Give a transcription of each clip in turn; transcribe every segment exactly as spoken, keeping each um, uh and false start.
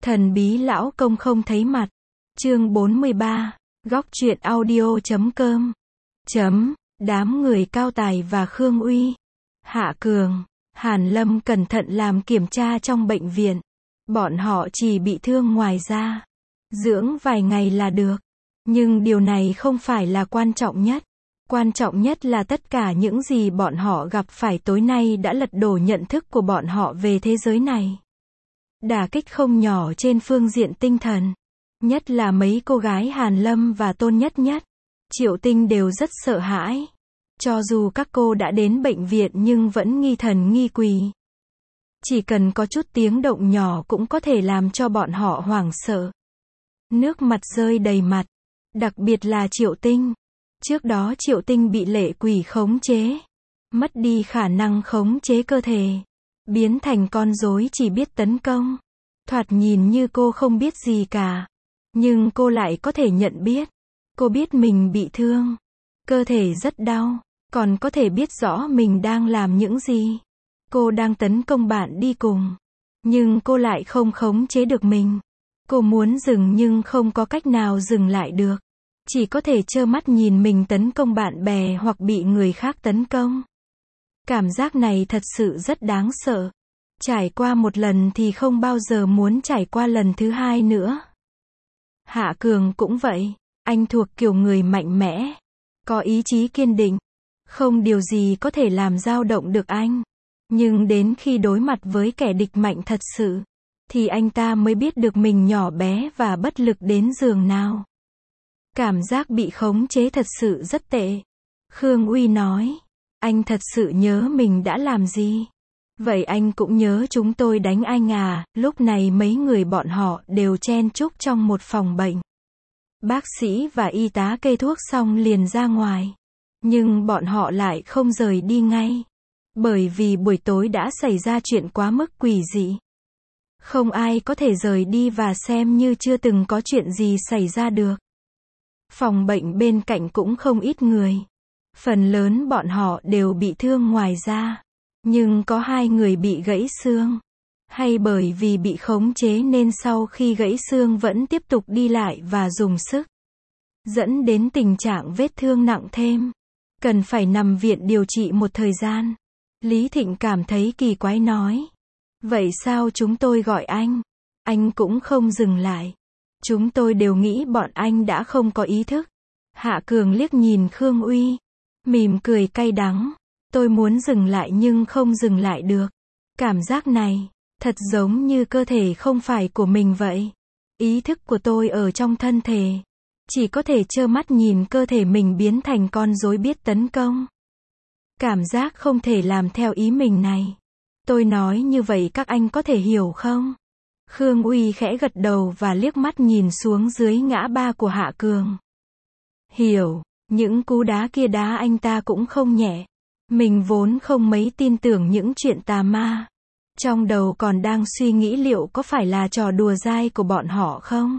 Thần bí lão công không thấy mặt. Chương bốn mươi ba. Góc truyện audio chấm com. Chấm. Đám người Cao Tài và Khương Uy. Hạ Cường, Hàn Lâm cẩn thận làm kiểm tra trong bệnh viện. Bọn họ chỉ bị thương ngoài da. Dưỡng vài ngày là được. Nhưng điều này không phải là quan trọng nhất. Quan trọng nhất là tất cả những gì bọn họ gặp phải tối nay đã lật đổ nhận thức của bọn họ về thế giới này. Đả kích không nhỏ trên phương diện tinh thần. Nhất là mấy cô gái Hàn Lâm và Tôn Nhất Nhất. Triệu Tinh đều rất sợ hãi. Cho dù các cô đã đến bệnh viện nhưng vẫn nghi thần nghi quỷ. Chỉ cần có chút tiếng động nhỏ cũng có thể làm cho bọn họ hoảng sợ. Nước mặt rơi đầy mặt. Đặc biệt là Triệu Tinh. Trước đó Triệu Tinh bị lệ quỷ khống chế. Mất đi khả năng khống chế cơ thể. Biến thành con rối chỉ biết tấn công. Thoạt nhìn như cô không biết gì cả. Nhưng cô lại có thể nhận biết. Cô biết mình bị thương. Cơ thể rất đau. Còn có thể biết rõ mình đang làm những gì. Cô đang tấn công bạn đi cùng. Nhưng cô lại không khống chế được mình. Cô muốn dừng nhưng không có cách nào dừng lại được. Chỉ có thể trơ mắt nhìn mình tấn công bạn bè hoặc bị người khác tấn công. Cảm giác này thật sự rất đáng sợ. Trải qua một lần thì không bao giờ muốn trải qua lần thứ hai nữa. Hạ Cường cũng vậy. Anh thuộc kiểu người mạnh mẽ. Có ý chí kiên định. Không điều gì có thể làm dao động được anh. Nhưng đến khi đối mặt với kẻ địch mạnh thật sự, thì anh ta mới biết được mình nhỏ bé và bất lực đến giường nào. Cảm giác bị khống chế thật sự rất tệ. Khương Uy nói. Anh thật sự nhớ mình đã làm gì? Vậy anh cũng nhớ chúng tôi đánh anh à? Lúc này mấy người bọn họ đều chen chúc trong một phòng bệnh. Bác sĩ và y tá kê thuốc xong liền ra ngoài. Nhưng bọn họ lại không rời đi ngay. Bởi vì buổi tối đã xảy ra chuyện quá mức quỷ dị. Không ai có thể rời đi và xem như chưa từng có chuyện gì xảy ra được. Phòng bệnh bên cạnh cũng không ít người. Phần lớn bọn họ đều bị thương ngoài da. Nhưng có hai người bị gãy xương. Hay bởi vì bị khống chế nên sau khi gãy xương vẫn tiếp tục đi lại và dùng sức. Dẫn đến tình trạng vết thương nặng thêm. Cần phải nằm viện điều trị một thời gian. Lý Thịnh cảm thấy kỳ quái nói. Vậy sao chúng tôi gọi anh? Anh cũng không dừng lại. Chúng tôi đều nghĩ bọn anh đã không có ý thức. Hạ Cường liếc nhìn Khương Uy. Mỉm cười cay đắng. Tôi muốn dừng lại nhưng không dừng lại được. Cảm giác này, thật giống như cơ thể không phải của mình vậy. Ý thức của tôi ở trong thân thể. Chỉ có thể trơ mắt nhìn cơ thể mình biến thành con rối biết tấn công. Cảm giác không thể làm theo ý mình này. Tôi nói như vậy các anh có thể hiểu không? Khương Uy khẽ gật đầu và liếc mắt nhìn xuống dưới ngã ba của Hạ Cường. Hiểu, những cú đá kia đá anh ta cũng không nhẹ. Mình vốn không mấy tin tưởng những chuyện tà ma. Trong đầu còn đang suy nghĩ liệu có phải là trò đùa dai của bọn họ không?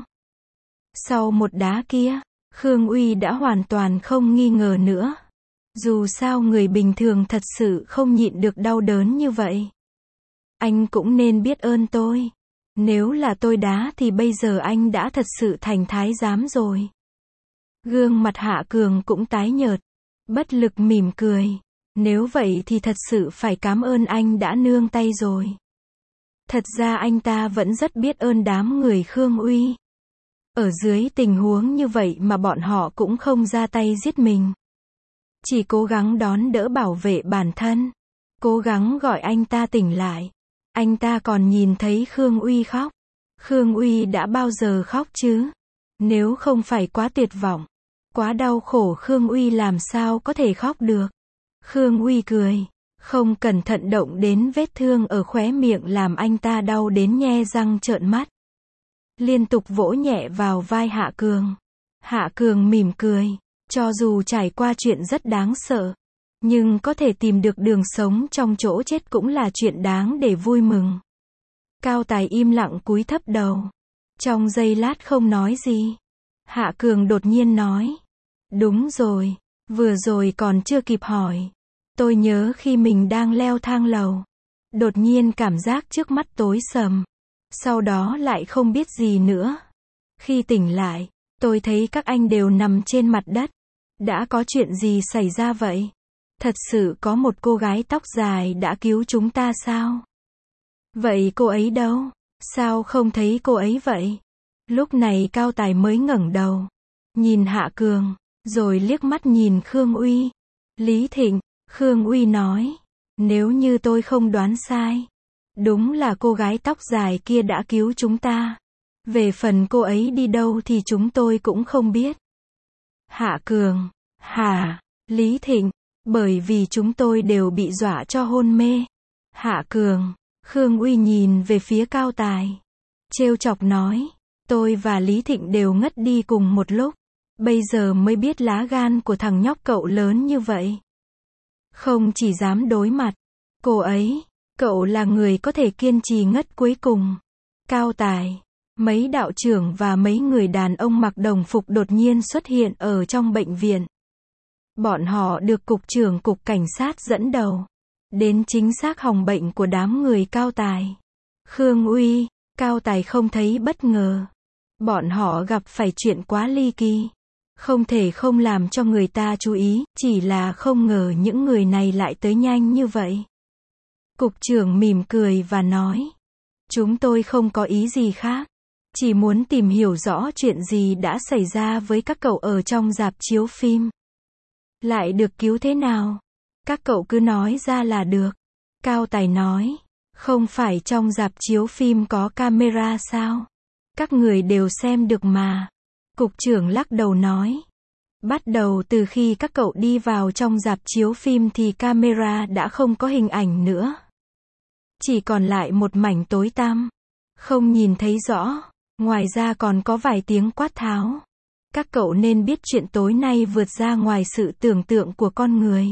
Sau một đá kia, Khương Uy đã hoàn toàn không nghi ngờ nữa. Dù sao người bình thường thật sự không nhịn được đau đớn như vậy. Anh cũng nên biết ơn tôi. Nếu là tôi đá thì bây giờ anh đã thật sự thành thái giám rồi. Gương mặt Hạ Cường cũng tái nhợt. Bất lực mỉm cười. Nếu vậy thì thật sự phải cảm ơn anh đã nương tay rồi. Thật ra anh ta vẫn rất biết ơn đám người Khương Uy. Ở dưới tình huống như vậy mà bọn họ cũng không ra tay giết mình. Chỉ cố gắng đón đỡ bảo vệ bản thân. Cố gắng gọi anh ta tỉnh lại. Anh ta còn nhìn thấy Khương Uy khóc. Khương Uy đã bao giờ khóc chứ? Nếu không phải quá tuyệt vọng, quá đau khổ Khương Uy làm sao có thể khóc được? Khương Uy cười. Không cẩn thận động đến vết thương ở khóe miệng làm anh ta đau đến nhe răng trợn mắt. Liên tục vỗ nhẹ vào vai Hạ Cường. Hạ Cường mỉm cười. Cho dù trải qua chuyện rất đáng sợ, nhưng có thể tìm được đường sống trong chỗ chết cũng là chuyện đáng để vui mừng. Cao Tài im lặng cúi thấp đầu. Trong giây lát không nói gì. Hạ Cường đột nhiên nói. Đúng rồi, vừa rồi còn chưa kịp hỏi. Tôi nhớ khi mình đang leo thang lầu. Đột nhiên cảm giác trước mắt tối sầm. Sau đó lại không biết gì nữa. Khi tỉnh lại, tôi thấy các anh đều nằm trên mặt đất. Đã có chuyện gì xảy ra vậy? Thật sự có một cô gái tóc dài đã cứu chúng ta sao? Vậy cô ấy đâu? Sao không thấy cô ấy vậy? Lúc này Cao Tài mới ngẩng đầu, nhìn Hạ Cường, rồi liếc mắt nhìn Khương Uy. Lý Thịnh, Khương Uy nói, nếu như tôi không đoán sai, đúng là cô gái tóc dài kia đã cứu chúng ta. Về phần cô ấy đi đâu thì chúng tôi cũng không biết. Hạ Cường, hả? Lý Thịnh, bởi vì chúng tôi đều bị dọa cho hôn mê. Hạ Cường, Khương Uy nhìn về phía Cao Tài, trêu chọc nói, tôi và Lý Thịnh đều ngất đi cùng một lúc. Bây giờ mới biết lá gan của thằng nhóc cậu lớn như vậy. Không chỉ dám đối mặt cô ấy, cậu là người có thể kiên trì ngất cuối cùng. Cao Tài, mấy đạo trưởng và mấy người đàn ông mặc đồng phục đột nhiên xuất hiện ở trong bệnh viện. Bọn họ được cục trưởng cục cảnh sát dẫn đầu đến chính xác phòng bệnh của đám người Cao Tài. Khương Uy, Cao Tài không thấy bất ngờ. Bọn họ gặp phải chuyện quá ly kỳ, không thể không làm cho người ta chú ý, chỉ là không ngờ những người này lại tới nhanh như vậy. Cục trưởng mỉm cười và nói, chúng tôi không có ý gì khác, chỉ muốn tìm hiểu rõ chuyện gì đã xảy ra với các cậu ở trong rạp chiếu phim. Lại được cứu thế nào? Các cậu cứ nói ra là được. Cao Tài nói, không phải trong rạp chiếu phim có camera sao? Các người đều xem được mà. Cục trưởng lắc đầu nói, bắt đầu từ khi các cậu đi vào trong rạp chiếu phim thì camera đã không có hình ảnh nữa. Chỉ còn lại một mảnh tối tăm, không nhìn thấy rõ, ngoài ra còn có vài tiếng quát tháo. Các cậu nên biết chuyện tối nay vượt ra ngoài sự tưởng tượng của con người.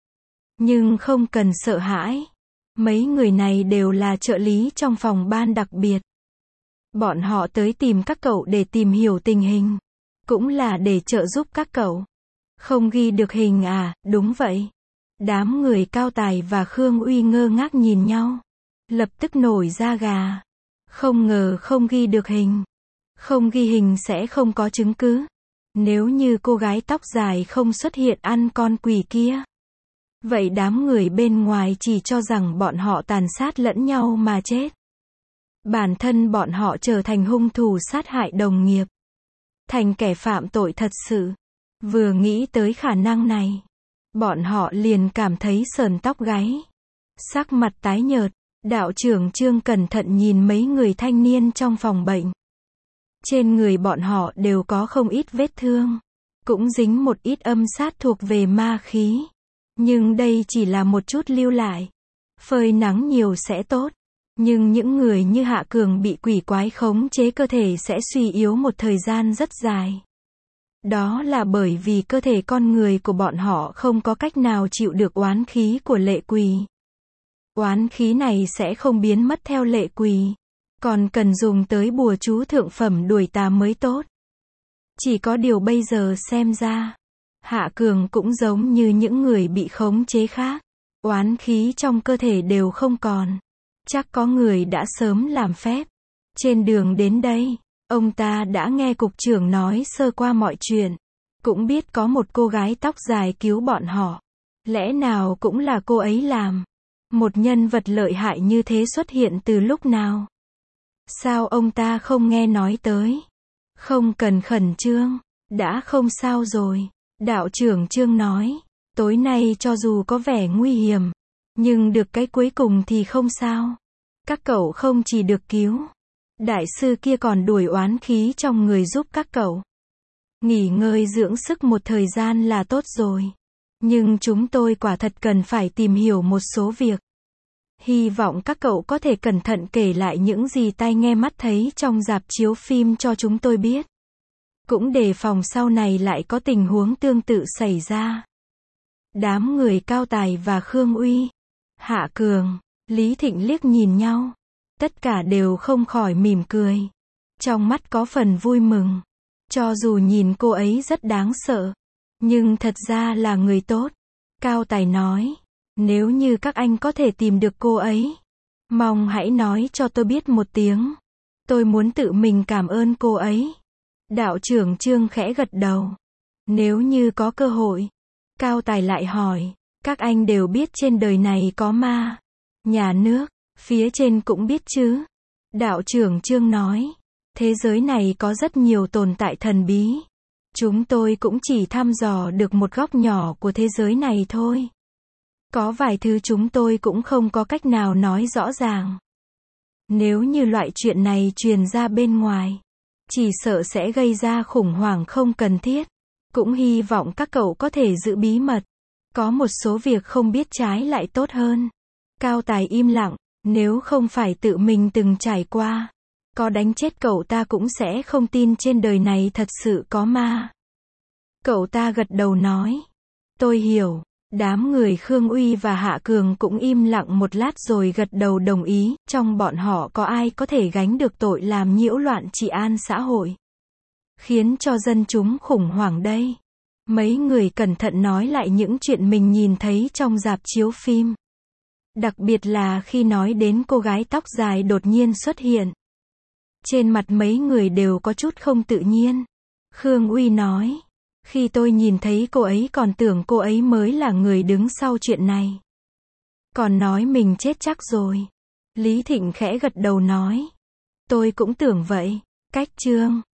Nhưng không cần sợ hãi. Mấy người này đều là trợ lý trong phòng ban đặc biệt. Bọn họ tới tìm các cậu để tìm hiểu tình hình. Cũng là để trợ giúp các cậu. Không ghi được hình à? Đúng vậy. Đám người Cao Tài và Khương Uy ngơ ngác nhìn nhau. Lập tức nổi da gà. Không ngờ không ghi được hình. Không ghi hình sẽ không có chứng cứ. Nếu như cô gái tóc dài không xuất hiện ăn con quỷ kia, vậy đám người bên ngoài chỉ cho rằng bọn họ tàn sát lẫn nhau mà chết. Bản thân bọn họ trở thành hung thủ sát hại đồng nghiệp. Thành kẻ phạm tội thật sự. Vừa nghĩ tới khả năng này, bọn họ liền cảm thấy sởn tóc gáy. Sắc mặt tái nhợt, đạo trưởng Trương cẩn thận nhìn mấy người thanh niên trong phòng bệnh. Trên người bọn họ đều có không ít vết thương. Cũng dính một ít âm sát thuộc về ma khí. Nhưng đây chỉ là một chút lưu lại. Phơi nắng nhiều sẽ tốt. Nhưng những người như Hạ Cường bị quỷ quái khống chế cơ thể sẽ suy yếu một thời gian rất dài. Đó là bởi vì cơ thể con người của bọn họ không có cách nào chịu được oán khí của lệ quỷ. Oán khí này sẽ không biến mất theo lệ quỷ. Còn cần dùng tới bùa chú thượng phẩm đuổi tà mới tốt. Chỉ có điều bây giờ xem ra, Hạ Cường cũng giống như những người bị khống chế khác. Oán khí trong cơ thể đều không còn. Chắc có người đã sớm làm phép. Trên đường đến đây, ông ta đã nghe cục trưởng nói sơ qua mọi chuyện. Cũng biết có một cô gái tóc dài cứu bọn họ. Lẽ nào cũng là cô ấy làm. Một nhân vật lợi hại như thế xuất hiện từ lúc nào? Sao ông ta không nghe nói tới? Không cần khẩn trương, đã không sao rồi. Đạo trưởng Trương nói, tối nay cho dù có vẻ nguy hiểm, nhưng được cái cuối cùng thì không sao. Các cậu không chỉ được cứu, đại sư kia còn đuổi oán khí trong người giúp các cậu. Nghỉ ngơi dưỡng sức một thời gian là tốt rồi. Nhưng chúng tôi quả thật cần phải tìm hiểu một số việc. Hy vọng các cậu có thể cẩn thận kể lại những gì tai nghe mắt thấy trong rạp chiếu phim cho chúng tôi biết. Cũng đề phòng sau này lại có tình huống tương tự xảy ra. Đám người Cao Tài và Khương Uy, Hạ Cường, Lý Thịnh liếc nhìn nhau. Tất cả đều không khỏi mỉm cười. Trong mắt có phần vui mừng. Cho dù nhìn cô ấy rất đáng sợ, nhưng thật ra là người tốt. Cao Tài nói, nếu như các anh có thể tìm được cô ấy, mong hãy nói cho tôi biết một tiếng. Tôi muốn tự mình cảm ơn cô ấy. Đạo trưởng Trương khẽ gật đầu. Nếu như có cơ hội. Cao Tài lại hỏi. Các anh đều biết trên đời này có ma. Nhà nước. Phía trên cũng biết chứ. Đạo trưởng Trương nói. Thế giới này có rất nhiều tồn tại thần bí. Chúng tôi cũng chỉ thăm dò được một góc nhỏ của thế giới này thôi. Có vài thứ chúng tôi cũng không có cách nào nói rõ ràng. Nếu như loại chuyện này truyền ra bên ngoài, chỉ sợ sẽ gây ra khủng hoảng không cần thiết. Cũng hy vọng các cậu có thể giữ bí mật. Có một số việc không biết trái lại tốt hơn. Cao Tài im lặng, nếu không phải tự mình từng trải qua, có đánh chết cậu ta cũng sẽ không tin trên đời này thật sự có ma. Cậu ta gật đầu nói. Tôi hiểu. Đám người Khương Uy và Hạ Cường cũng im lặng một lát rồi gật đầu đồng ý, trong bọn họ có ai có thể gánh được tội làm nhiễu loạn trị an xã hội, khiến cho dân chúng khủng hoảng đây. Mấy người cẩn thận nói lại những chuyện mình nhìn thấy trong rạp chiếu phim. Đặc biệt là khi nói đến cô gái tóc dài đột nhiên xuất hiện. Trên mặt mấy người đều có chút không tự nhiên. Khương Uy nói. Khi tôi nhìn thấy cô ấy còn tưởng cô ấy mới là người đứng sau chuyện này. Còn nói mình chết chắc rồi. Lý Thịnh khẽ gật đầu nói. Tôi cũng tưởng vậy. Cách Trương.